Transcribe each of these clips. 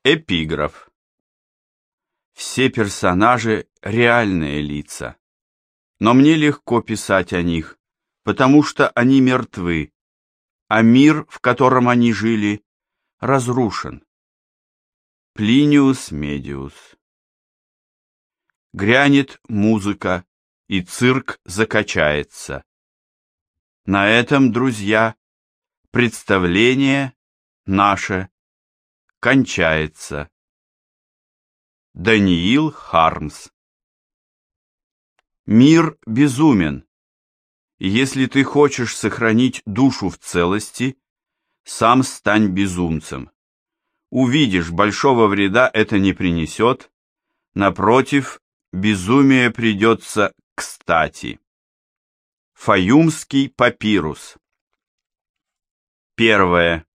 Эпиграф. Все персонажи – реальные лица, но мне легко писать о них, потому что они мертвы, а мир, в котором они жили, разрушен. Плиниус Медиус. Грянет музыка, и цирк закачается. На этом, друзья, представление наше кончается. Даниил Хармс. Мир безумен, и если ты хочешь сохранить душу в целости, сам стань безумцем. Увидишь, большого вреда это не принесет, напротив, безумие придется кстати. Фаюмский папирус. Первое.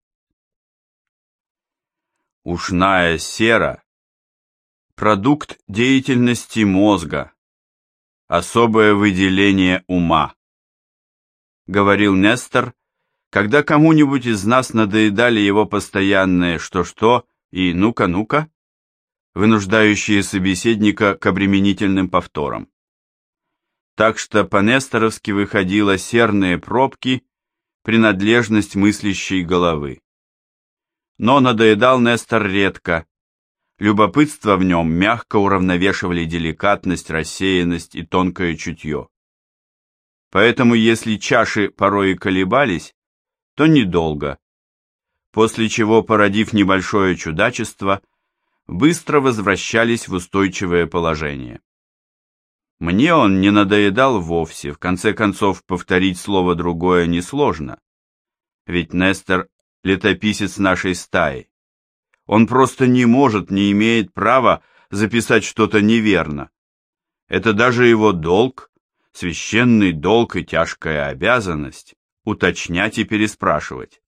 Ушная сера – продукт деятельности мозга, особое выделение ума, говорил Нестор, когда кому-нибудь из нас надоедали его постоянные «что-что» и «ну-ка, вынуждающие собеседника к обременительным повторам. Так что по-несторовски выходило серные пробки, принадлежность мыслящей головы. Но надоедал Нестор редко. Любопытство в нем мягко уравновешивали деликатность, рассеянность и тонкое чутье. Поэтому, если чаши порой и колебались, то недолго, после чего, породив небольшое чудачество, быстро возвращались в устойчивое положение. Мне он не надоедал вовсе, в конце концов, повторить слово другое несложно, ведь Нестор — летописец нашей стаи. Он просто не имеет права записать что-то неверно. Это даже его долг, священный долг и тяжкая обязанность — уточнять и переспрашивать.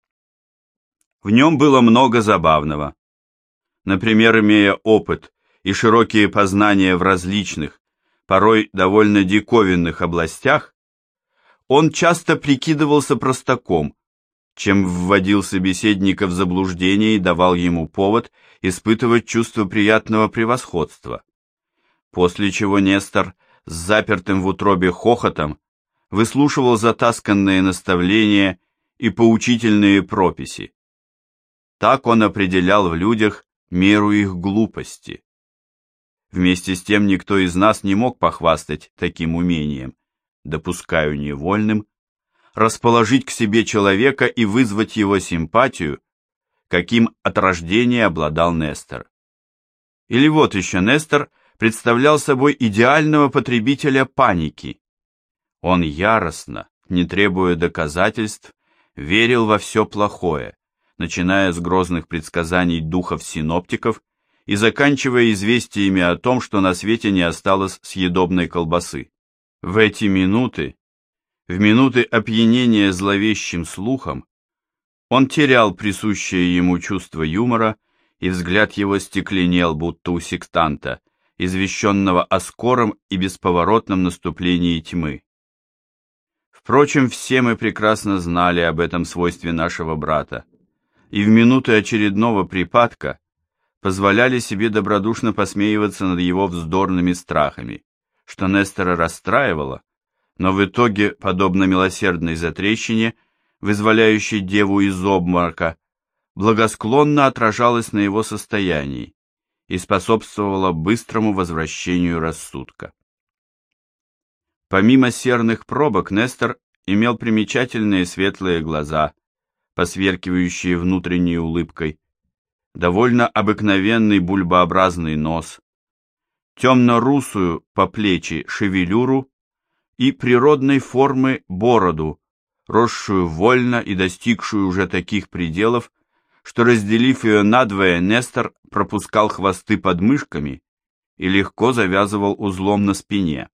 В нем было много забавного. Например, имея опыт и широкие познания в различных, порой довольно диковинных областях, он часто прикидывался простаком, чем вводил собеседника в заблуждение и давал ему повод испытывать чувство приятного превосходства. После чего Нестор с запертым в утробе хохотом выслушивал затасканные наставления и поучительные прописи. Так он определял в людях меру их глупости. Вместе с тем никто из нас не мог похвастать таким умением, допускаю невольным, расположить к себе человека и вызвать его симпатию, каким от рождения обладал Нестор. Или вот еще Нестор представлял собой идеального потребителя паники. Он яростно, не требуя доказательств, верил во все плохое, начиная с грозных предсказаний духов-синоптиков и заканчивая известиями о том, что на свете не осталось съедобной колбасы. В эти минуты, в минуты опьянения зловещим слухом, он терял присущее ему чувство юмора, и взгляд его стекленел, будто у сектанта, извещенного о скором и бесповоротном наступлении тьмы. Впрочем, все мы прекрасно знали об этом свойстве нашего брата, и в минуты очередного припадка позволяли себе добродушно посмеиваться над его вздорными страхами, что Нестора расстраивало, но в итоге, подобно милосердной затрещине, вызволяющей деву из обморока, благосклонно отражалось на его состоянии и способствовало быстрому возвращению рассудка. Помимо серных пробок, Нестор имел примечательные светлые глаза, посверкивающие внутренней улыбкой, довольно обыкновенный бульбообразный нос, темно-русую по плечи шевелюру и природной формы бороду, росшую вольно и достигшую уже таких пределов, что, разделив ее надвое, Нестор пропускал хвосты под мышками и легко завязывал узлом на спине.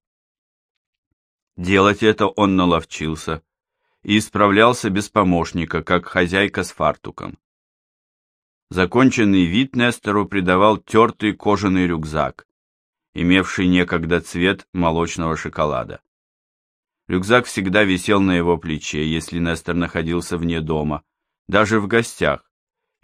Делать это он наловчился и исправлялся без помощника, как хозяйка с фартуком. Законченный вид Нестору придавал тертый кожаный рюкзак, имевший некогда цвет молочного шоколада. Рюкзак всегда висел на его плече, если Нестор находился вне дома, даже в гостях,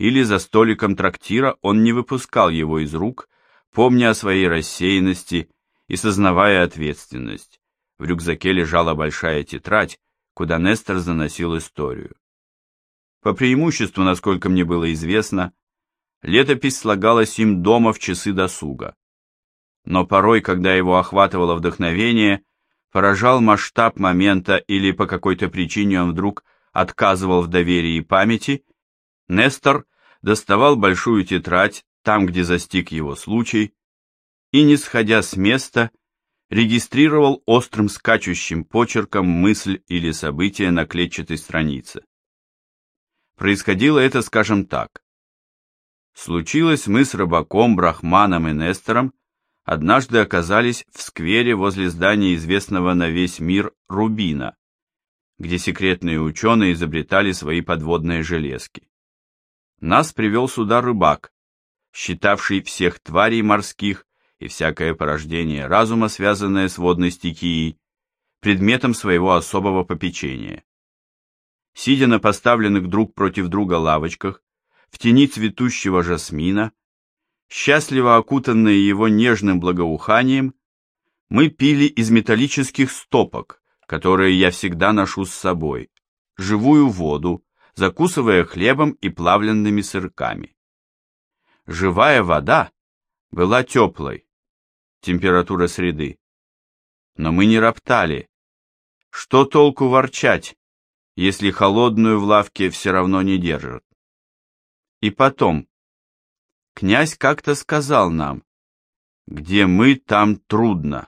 или за столиком трактира он не выпускал его из рук, помня о своей рассеянности и сознавая ответственность. В рюкзаке лежала большая тетрадь, куда Нестор заносил историю. По преимуществу, насколько мне было известно, летопись слагалась им дома в часы досуга. Но порой, когда его охватывало вдохновение, поражал масштаб момента или по какой-то причине он вдруг отказывал в доверии и памяти, Нестор доставал большую тетрадь там, где застиг его случай, и, не сходя с места, регистрировал острым скачущим почерком мысль или событие на клетчатой странице. Происходило это, скажем так. Случилось, мы с рыбаком, Брахманом и Нестором однажды оказались в сквере возле здания известного на весь мир Рубина, где секретные ученые изобретали свои подводные железки. Нас привел сюда рыбак, считавший всех тварей морских и всякое порождение разума, связанное с водной стихией, предметом своего особого попечения. Сидя на поставленных друг против друга лавочках, в тени цветущего жасмина, счастливо окутанные его нежным благоуханием, мы пили из металлических стопок, которые я всегда ношу с собой, живую воду, закусывая хлебом и плавленными сырками. Живая вода была теплой, температура среды. Но мы не роптали. Что толку ворчать, если холодную в лавке все равно не держат? И потом, князь как-то сказал нам, где мы, там трудно.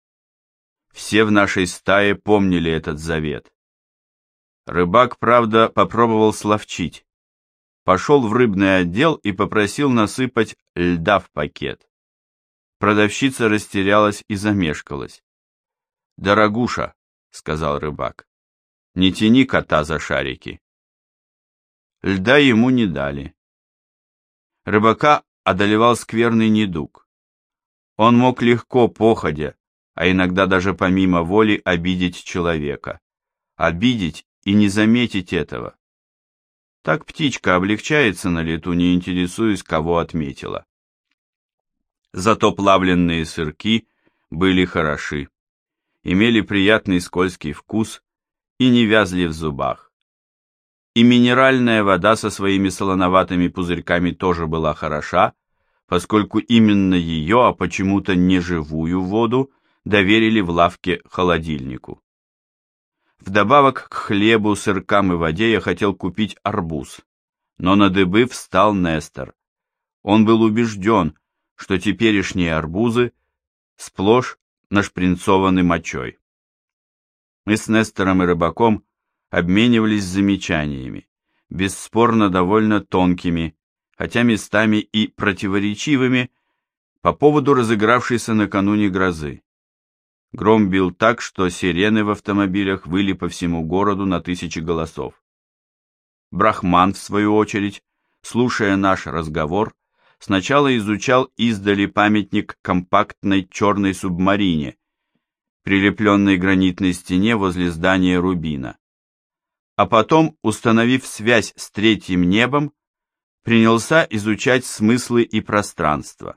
Все в нашей стае помнили этот завет. Рыбак, правда, попробовал словчить. Пошел в рыбный отдел и попросил насыпать льда в пакет. Продавщица растерялась и замешкалась. «Дорогуша», — сказал рыбак, — «не тяни кота за шарики». Льда ему не дали. Рыбака одолевал скверный недуг. Он мог легко, походя, а иногда даже помимо воли обидеть человека. Обидеть и не заметить этого. Так птичка облегчается на лету, не интересуясь, кого отметила. Зато плавленные сырки были хороши, имели приятный скользкий вкус и не вязли в зубах. И минеральная вода со своими солоноватыми пузырьками тоже была хороша, поскольку именно ее, а почему-то не живую воду, доверили в лавке холодильнику. Вдобавок к хлебу, сыркам и воде я хотел купить арбуз, но на дыбы встал Нестор. Он был убежден, что теперешние арбузы сплошь нашпринцованы мочой. Мы с Нестором и рыбаком обменивались замечаниями, бесспорно довольно тонкими, хотя местами и противоречивыми, по поводу разыгравшейся накануне грозы. Гром бил так, что сирены в автомобилях выли по всему городу на тысячи голосов. Брахман, в свою очередь, слушая наш разговор, сначала изучал издали памятник компактной черной субмарине, прилепленной к гранитной стене возле здания Рубина. А потом, установив связь с третьим небом, принялся изучать смыслы и пространство.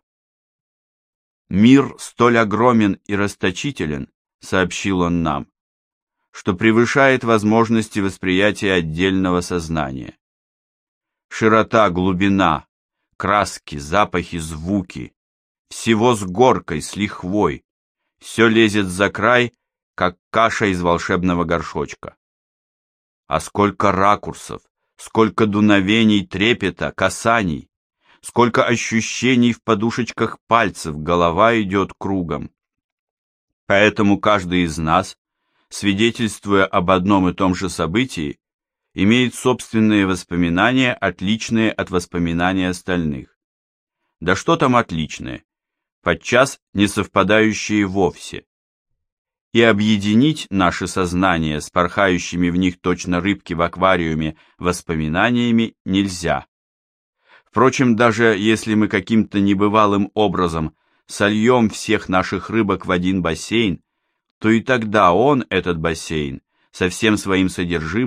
«Мир столь огромен и расточителен», — сообщил он нам, что превышает возможности восприятия отдельного сознания. Широта, глубина, краски, запахи, звуки, всего с горкой, с лихвой, все лезет за край, как каша из волшебного горшочка. А сколько ракурсов, сколько дуновений, трепета, касаний, сколько ощущений в подушечках пальцев, голова идет кругом. Поэтому каждый из нас, свидетельствуя об одном и том же событии, имеет собственные воспоминания, отличные от воспоминаний остальных. Да что там отличные, подчас не совпадающие вовсе. И объединить наши сознания с порхающими в них точно рыбки в аквариуме воспоминаниями нельзя. Впрочем, даже если мы каким-то небывалым образом сольем всех наших рыбок в один бассейн, то и тогда он, этот бассейн, со всем своим содержимым,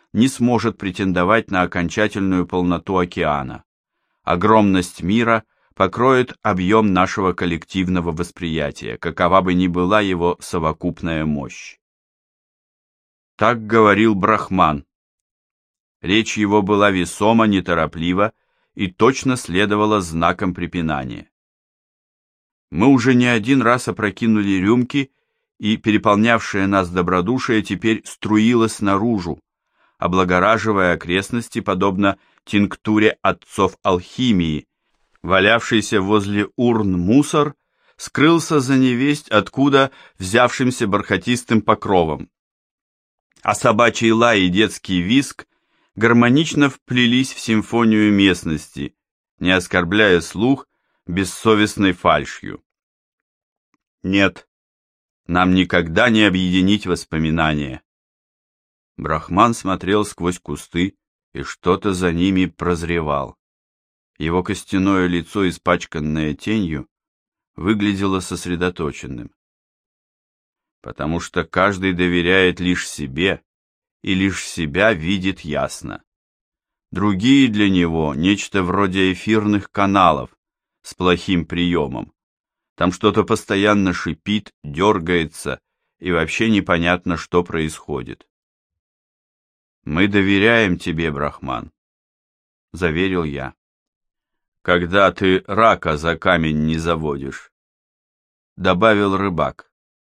не сможет претендовать на окончательную полноту океана. Огромность мира покроет объем нашего коллективного восприятия, какова бы ни была его совокупная мощь. Так говорил Брахман. Речь его была весома, нетороплива и точно следовала знакам препинания. Мы уже не один раз опрокинули рюмки, и переполнявшее нас добродушие теперь струилось наружу, облагораживая окрестности, подобно тинктуре отцов алхимии. Валявшийся возле урн мусор скрылся за невесть откуда взявшимся бархатистым покровом, а собачий лай и детский визг гармонично вплелись в симфонию местности, не оскорбляя слух бессовестной фальшью. Нет, нам никогда не объединить воспоминания. Брахман смотрел сквозь кусты и что-то за ними прозревал. Его костяное лицо, испачканное тенью, выглядело сосредоточенным. Потому что каждый доверяет лишь себе, и лишь себя видит ясно. Другие для него нечто вроде эфирных каналов с плохим приемом. Там что-то постоянно шипит, дергается, и вообще непонятно, что происходит. «Мы доверяем тебе, Брахман», — заверил я. «Когда ты рака за камень не заводишь», — добавил рыбак.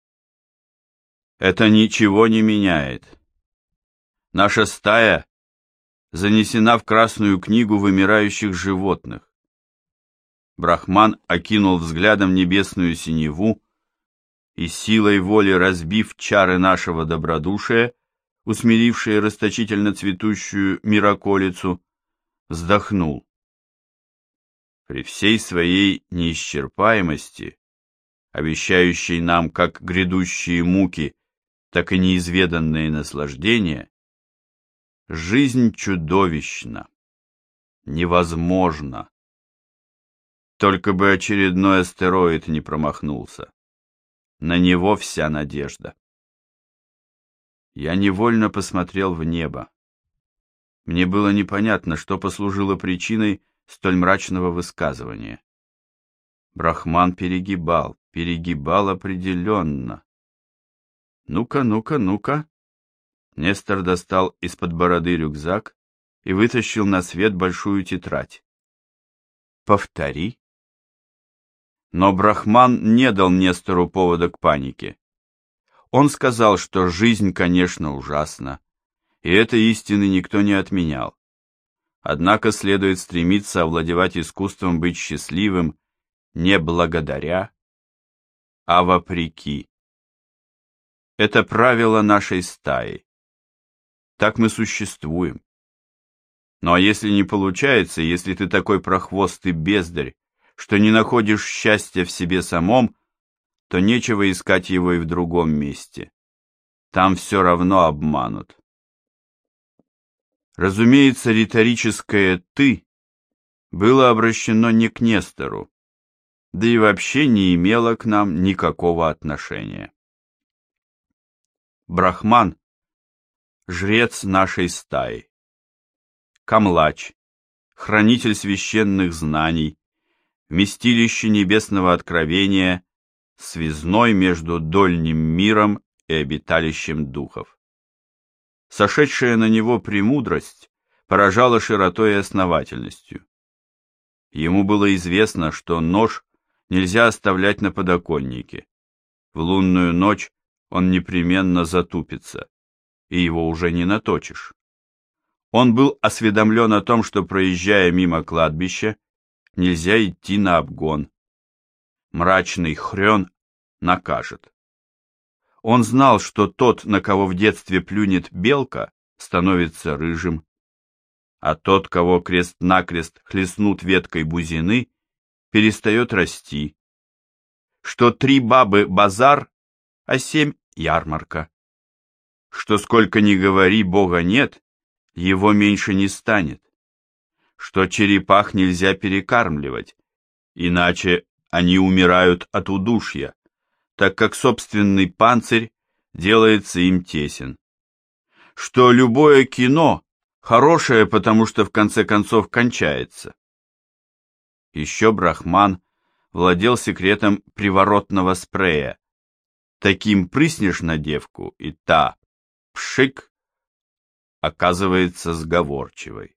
«Это ничего не меняет. Наша стая занесена в Красную книгу вымирающих животных». Брахман окинул взглядом небесную синеву и, силой воли разбив чары нашего добродушия, усмирившие расточительно цветущую мироколицу, вздохнул. При всей своей неисчерпаемости, обещающей нам как грядущие муки, так и неизведанные наслаждения, жизнь чудовищна, невозможна. Только бы очередной астероид не промахнулся. На него вся надежда. Я невольно посмотрел в небо. Мне было непонятно, что послужило причиной столь мрачного высказывания. Брахман перегибал определенно. Ну-ка. Нестор достал из-под бороды рюкзак и вытащил на свет большую тетрадь. Повтори. Но Брахман не дал Нестору повода к панике. Он сказал, что жизнь, конечно, ужасна, и этой истины никто не отменял. Однако следует стремиться овладевать искусством быть счастливым не благодаря, а вопреки. Это правило нашей стаи. Так мы существуем. Ну а если не получается, если ты такой прохвост и бездарь, что не находишь счастья в себе самом, то нечего искать его и в другом месте. Там все равно обманут. Разумеется, риторическое «ты» было обращено не к Нестору, да и вообще не имело к нам никакого отношения. Брахман — жрец нашей стаи. Камлач, хранитель священных знаний, вместилище небесного откровения, связной между дольним миром и обиталищем духов. Сошедшая на него премудрость поражала широтой и основательностью. Ему было известно, что нож нельзя оставлять на подоконнике. В лунную ночь он непременно затупится, и его уже не наточишь. Он был осведомлен о том, что, проезжая мимо кладбища, нельзя идти на обгон. Мрачный хрен накажет. Он знал, что тот, на кого в детстве плюнет белка, становится рыжим, а тот, кого крест-накрест хлестнут веткой бузины, перестает расти, что 3 бабы базар, а 7 ярмарка, что сколько ни говори Бога нет, его меньше не станет, что черепах нельзя перекармливать, иначе они умирают от удушья, так как собственный панцирь делается им тесен, что любое кино хорошее, потому что в конце концов кончается. Еще Брахман владел секретом приворотного спрея. Таким прыснешь на девку, и та, пшик, оказывается сговорчивой.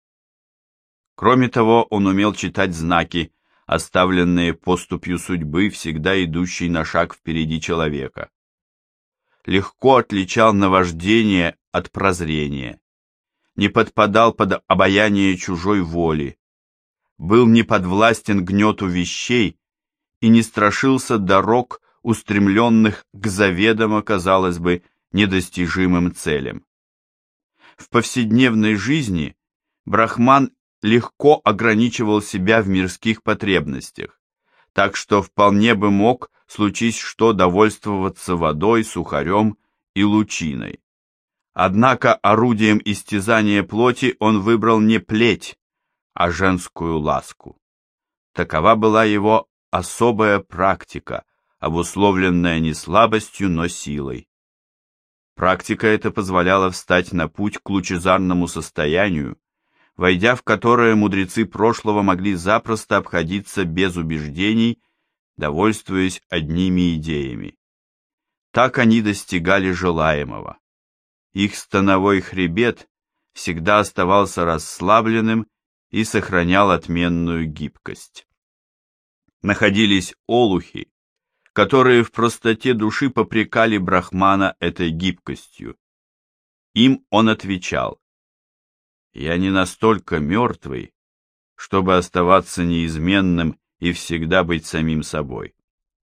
Кроме того, он умел читать знаки, оставленные поступью судьбы, всегда идущей на шаг впереди человека. Легко отличал наваждение от прозрения, не подпадал под обаяние чужой воли, был не подвластен гнету вещей и не страшился дорог, устремленных к заведомо, казалось бы, недостижимым целям. В повседневной жизни Брахман легко ограничивал себя в мирских потребностях, так что вполне бы мог, случись что, довольствоваться водой, сухарем и лучиной. Однако орудием истязания плоти он выбрал не плеть, а женскую ласку. Такова была его особая практика, обусловленная не слабостью, но силой. Практика эта позволяла встать на путь к лучезарному состоянию, войдя в которое мудрецы прошлого могли запросто обходиться без убеждений, довольствуясь одними идеями. Так они достигали желаемого. Их становой хребет всегда оставался расслабленным и сохранял отменную гибкость. Находились олухи, которые в простоте души попрекали Брахмана этой гибкостью. Им он отвечал: «Я не настолько мертвый, чтобы оставаться неизменным и всегда быть самим собой».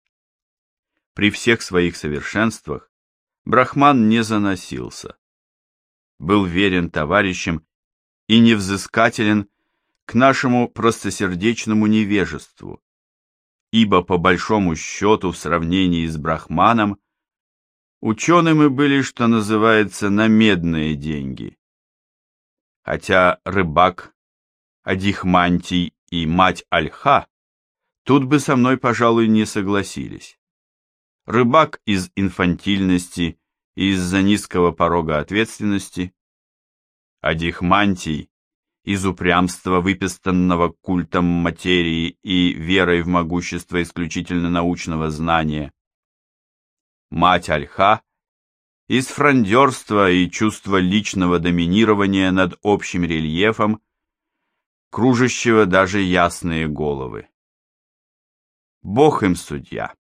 При всех своих совершенствах Брахман не заносился, был верен товарищам и невзыскателен к нашему простосердечному невежеству, ибо по большому счету в сравнении с Брахманом учеными были, что называется, на медные деньги. Хотя Рыбак, Адихмантий и мать Альха тут бы со мной, пожалуй, не согласились. Рыбак из инфантильности и из-за низкого порога ответственности, Адихмантий из упрямства, выпистанного культом материи и верой в могущество исключительно научного знания, мать Альха из фрондерства и чувства личного доминирования над общим рельефом, кружащего даже ясные головы. Бог им судья.